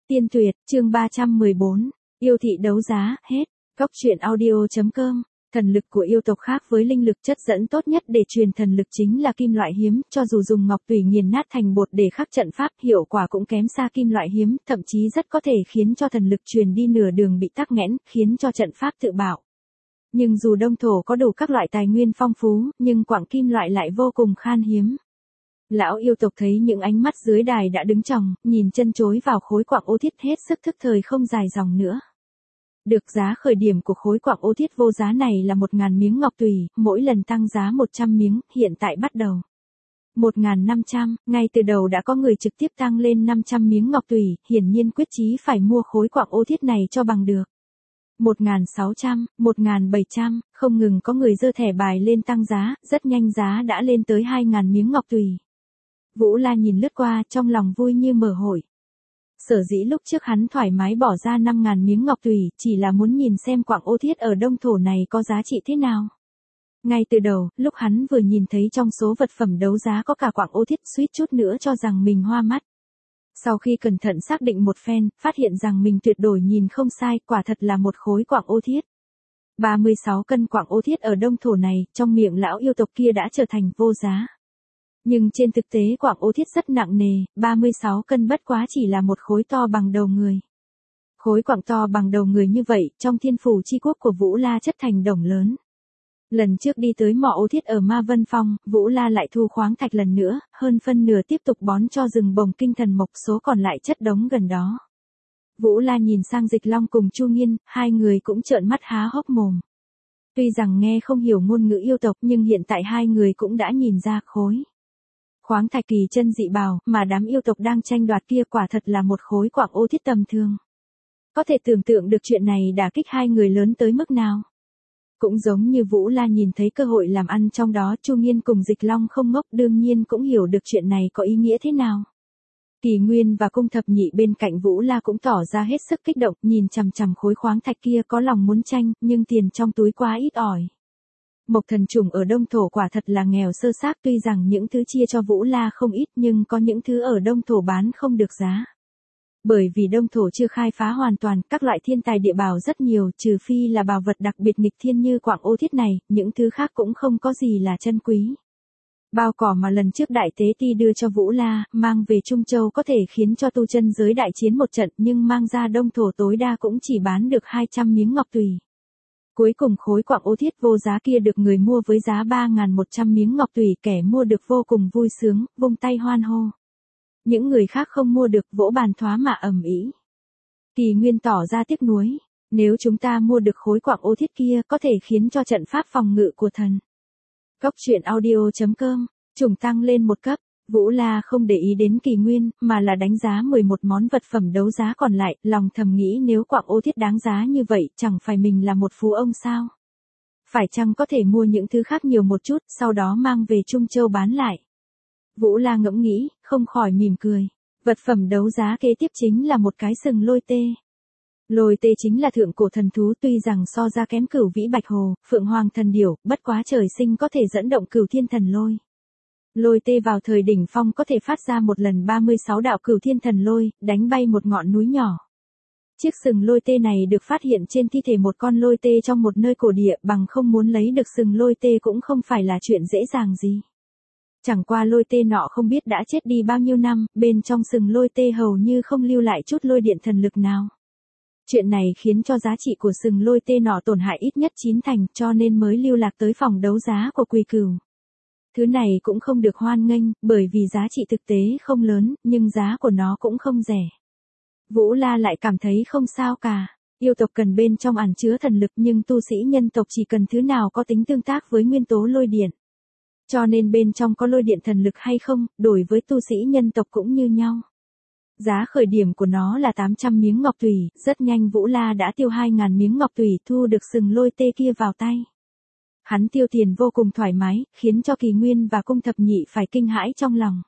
Tiên tuyệt, chương 314, yêu thị đấu giá, hết. Góc truyện audio.com. Thần lực của yêu tộc khác với linh lực chất dẫn tốt nhất để truyền thần lực chính là kim loại hiếm, cho dù dùng ngọc tùy nghiền nát thành bột để khắc trận pháp, hiệu quả cũng kém xa kim loại hiếm, thậm chí rất có thể khiến cho thần lực truyền đi nửa đường bị tắc nghẽn, khiến cho trận pháp tự bạo. Nhưng dù đông thổ có đủ các loại tài nguyên phong phú, nhưng quặng kim loại lại vô cùng khan hiếm. Lão yêu tộc thấy những ánh mắt dưới đài đã đứng chòng, nhìn chân chối vào khối quặng ô thiết, hết sức thức thời không dài dòng nữa. Được giá khởi điểm của khối quặng ô thiết vô giá này là 1.000 miếng ngọc tùy, mỗi lần tăng giá 100 miếng, hiện tại bắt đầu 1.500, ngay từ đầu đã có người trực tiếp tăng lên 500 miếng ngọc tùy, hiển nhiên quyết chí phải mua khối quặng ô thiết này cho bằng được. 1.600, 1.700, không ngừng có người giơ thẻ bài lên tăng giá, rất nhanh giá đã lên tới 2.000 miếng ngọc tùy. Vũ La nhìn lướt qua, trong lòng vui như mở hội. Sở dĩ lúc trước hắn thoải mái bỏ ra 5.000 miếng ngọc tùy, chỉ là muốn nhìn xem quặng ô thiết ở đông thổ này có giá trị thế nào. Ngay từ đầu, lúc hắn vừa nhìn thấy trong số vật phẩm đấu giá có cả quặng ô thiết, suýt chút nữa cho rằng mình hoa mắt. Sau khi cẩn thận xác định một phen, phát hiện rằng mình tuyệt đối nhìn không sai, quả thật là một khối quặng ô thiết. 36 cân quặng ô thiết ở đông thổ này, trong miệng lão yêu tộc kia đã trở thành vô giá. Nhưng trên thực tế quặng ô thiết rất nặng nề, 36 cân bất quá chỉ là một khối to bằng đầu người. Khối quặng to bằng đầu người như vậy, trong thiên phủ chi quốc của Vũ La chất thành đồng lớn. Lần trước đi tới mỏ ô thiết ở Ma Vân Phong, Vũ La lại thu khoáng thạch lần nữa, hơn phân nửa tiếp tục bón cho rừng bồng kinh thần mộc, số còn lại chất đống gần đó. Vũ La nhìn sang Dịch Long cùng Chu Nghiên, hai người cũng trợn mắt há hốc mồm. Tuy rằng nghe không hiểu ngôn ngữ yêu tộc nhưng hiện tại hai người cũng đã nhìn ra khối khoáng thạch kỳ chân dị bào mà đám yêu tộc đang tranh đoạt kia quả thật là một khối quặng ô thiết tầm thường. Có thể tưởng tượng được chuyện này đả kích hai người lớn tới mức nào. Cũng giống như Vũ La nhìn thấy cơ hội làm ăn trong đó, Chu Nghiên cùng Dịch Long không ngốc, đương nhiên cũng hiểu được chuyện này có ý nghĩa thế nào. Kỳ Nguyên và Cung Thập Nhị bên cạnh Vũ La cũng tỏ ra hết sức kích động, nhìn chằm chằm khối khoáng thạch kia, có lòng muốn tranh, nhưng tiền trong túi quá ít ỏi. Mộc thần trùng ở đông thổ quả thật là nghèo sơ xác, tuy rằng những thứ chia cho Vũ La không ít nhưng có những thứ ở đông thổ bán không được giá. Bởi vì đông thổ chưa khai phá hoàn toàn, các loại thiên tài địa bảo rất nhiều, trừ phi là bảo vật đặc biệt nghịch thiên như quặng ô thiết này, những thứ khác cũng không có gì là chân quý. Bao cỏ mà lần trước Đại Tế Ti đưa cho Vũ La, mang về Trung Châu có thể khiến cho tu chân giới đại chiến một trận, nhưng mang ra đông thổ tối đa cũng chỉ bán được 200 miếng ngọc tùy. Cuối cùng khối quặng ô thiết vô giá kia được người mua với giá 3.100 miếng ngọc tùy, kẻ mua được vô cùng vui sướng, vung tay hoan hô. Những người khác không mua được, vỗ bàn thoá mạ ầm ĩ. Kỳ Nguyên tỏ ra tiếc nuối, nếu chúng ta mua được khối quặng ô thiết kia có thể khiến cho trận pháp phòng ngự của thần. Góc truyện audio.com, trùng tăng lên một cấp. Vũ La không để ý đến Kỳ Nguyên, mà là đánh giá 11 món vật phẩm đấu giá còn lại, lòng thầm nghĩ nếu quặng ô thiết đáng giá như vậy, chẳng phải mình là một phú ông sao? Phải chăng có thể mua những thứ khác nhiều một chút, sau đó mang về Trung Châu bán lại? Vũ La ngẫm nghĩ, không khỏi mỉm cười. Vật phẩm đấu giá kế tiếp chính là một cái sừng lôi tê. Lôi tê chính là thượng cổ thần thú, tuy rằng so ra kém Cửu Vĩ Bạch Hồ, Phượng Hoàng Thần Điểu, bất quá trời sinh có thể dẫn động Cửu Thiên Thần Lôi. Lôi tê vào thời đỉnh phong có thể phát ra một lần 36 đạo Cửu Thiên Thần Lôi, đánh bay một ngọn núi nhỏ. Chiếc sừng lôi tê này được phát hiện trên thi thể một con lôi tê trong một nơi cổ địa, bằng không muốn lấy được sừng lôi tê cũng không phải là chuyện dễ dàng gì. Chẳng qua lôi tê nọ không biết đã chết đi bao nhiêu năm, bên trong sừng lôi tê hầu như không lưu lại chút lôi điện thần lực nào. Chuyện này khiến cho giá trị của sừng lôi tê nọ tổn hại ít nhất 9 thành, cho nên mới lưu lạc tới phòng đấu giá của Quỳ Cửu. Thứ này cũng không được hoan nghênh, bởi vì giá trị thực tế không lớn, nhưng giá của nó cũng không rẻ. Vũ La lại cảm thấy không sao cả. Yêu tộc cần bên trong ẩn chứa thần lực, nhưng tu sĩ nhân tộc chỉ cần thứ nào có tính tương tác với nguyên tố lôi điện. Cho nên bên trong có lôi điện thần lực hay không, đối với tu sĩ nhân tộc cũng như nhau. Giá khởi điểm của nó là 800 miếng ngọc tùy, rất nhanh Vũ La đã tiêu 2.000 miếng ngọc tùy, thu được sừng lôi tê kia vào tay. Hắn tiêu tiền vô cùng thoải mái, khiến cho Kỳ Nguyên và Cung Thập Nhị phải kinh hãi trong lòng.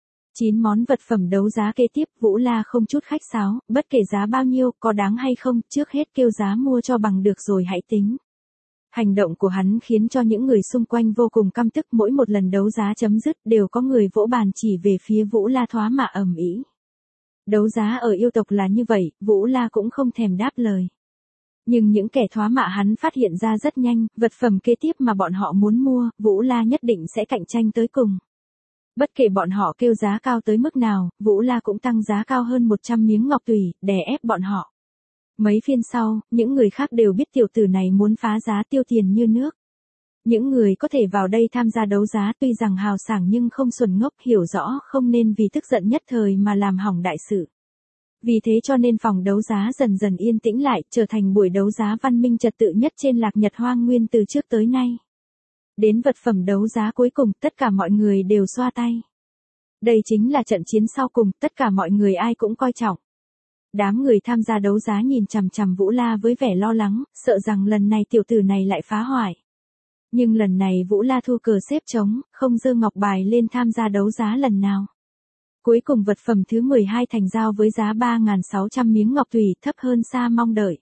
9 món vật phẩm đấu giá kế tiếp, Vũ La không chút khách sáo, bất kể giá bao nhiêu, có đáng hay không, trước hết kêu giá mua cho bằng được rồi hãy tính. Hành động của hắn khiến cho những người xung quanh vô cùng căm tức, mỗi một lần đấu giá chấm dứt đều có người vỗ bàn chỉ về phía Vũ La thoá mạ ầm ĩ. Đấu giá ở yêu tộc là như vậy, Vũ La cũng không thèm đáp lời. Nhưng những kẻ thoá mạ hắn phát hiện ra rất nhanh, vật phẩm kế tiếp mà bọn họ muốn mua, Vũ La nhất định sẽ cạnh tranh tới cùng. Bất kể bọn họ kêu giá cao tới mức nào, Vũ La cũng tăng giá cao hơn 100 miếng ngọc tùy, đè ép bọn họ. Mấy phiên sau, những người khác đều biết tiểu tử này muốn phá giá tiêu tiền như nước. Những người có thể vào đây tham gia đấu giá tuy rằng hào sảng nhưng không xuẩn ngốc, hiểu rõ không nên vì tức giận nhất thời mà làm hỏng đại sự. Vì thế cho nên phòng đấu giá dần dần yên tĩnh lại, trở thành buổi đấu giá văn minh trật tự nhất trên Lạc Nhật Hoang Nguyên từ trước tới nay. Đến vật phẩm đấu giá cuối cùng, tất cả mọi người đều xoa tay. Đây chính là trận chiến sau cùng, tất cả mọi người ai cũng coi trọng. Đám người tham gia đấu giá nhìn chằm chằm Vũ La với vẻ lo lắng, sợ rằng lần này tiểu tử này lại phá hoại. Nhưng lần này Vũ La thu cờ xếp trống, không giơ ngọc bài lên tham gia đấu giá lần nào. Cuối cùng vật phẩm thứ 12 thành giao với giá 3.600 miếng ngọc tùy, thấp hơn xa mong đợi.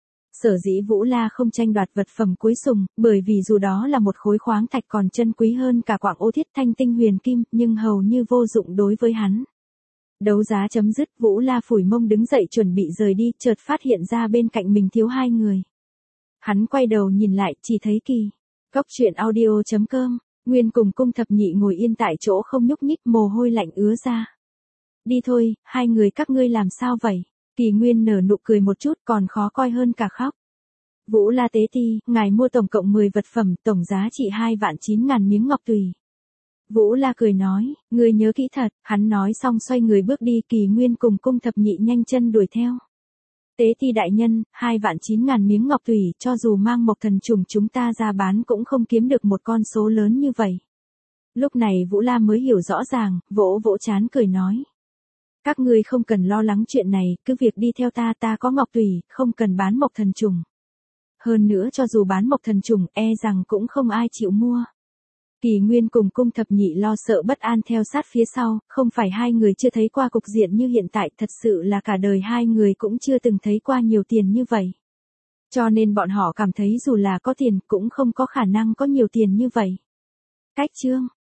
Sở dĩ Vũ La không tranh đoạt vật phẩm cuối cùng, bởi vì dù đó là một khối khoáng thạch còn chân quý hơn cả quặng ô thiết thanh tinh huyền kim, nhưng hầu như vô dụng đối với hắn. Đấu giá chấm dứt, Vũ La phủi mông đứng dậy chuẩn bị rời đi, chợt phát hiện ra bên cạnh mình thiếu hai người. Hắn quay đầu nhìn lại, chỉ thấy Kỳ. Cốc truyện audio.com, Nguyên cùng Cung Thập Nhị ngồi yên tại chỗ không nhúc nhích, mồ hôi lạnh ứa ra. Đi thôi, hai người các ngươi làm sao vậy? Kỳ Nguyên nở nụ cười một chút, còn khó coi hơn cả khóc. Vũ La tế ti, ngài mua tổng cộng 10 vật phẩm, tổng giá trị 2.900.000 miếng ngọc tùy. Vũ La cười nói, ngươi nhớ kỹ thật, hắn nói xong xoay người bước đi, Kỳ Nguyên cùng Cung Thập Nhị nhanh chân đuổi theo. Tế ti đại nhân, 2.900.000 miếng ngọc tùy, cho dù mang mộc thần trùng chúng ta ra bán cũng không kiếm được một con số lớn như vậy. Lúc này Vũ La mới hiểu rõ ràng, vỗ vỗ trán cười nói. Các ngươi không cần lo lắng chuyện này, cứ việc đi theo ta, ta có ngọc tùy, không cần bán mộc thần trùng. Hơn nữa cho dù bán mộc thần trùng, e rằng cũng không ai chịu mua. Kỳ Nguyên cùng Cung Thập Nhị lo sợ bất an theo sát phía sau, không phải hai người chưa thấy qua cục diện như hiện tại, thật sự là cả đời hai người cũng chưa từng thấy qua nhiều tiền như vậy. Cho nên bọn họ cảm thấy dù là có tiền cũng không có khả năng có nhiều tiền như vậy. Cách chương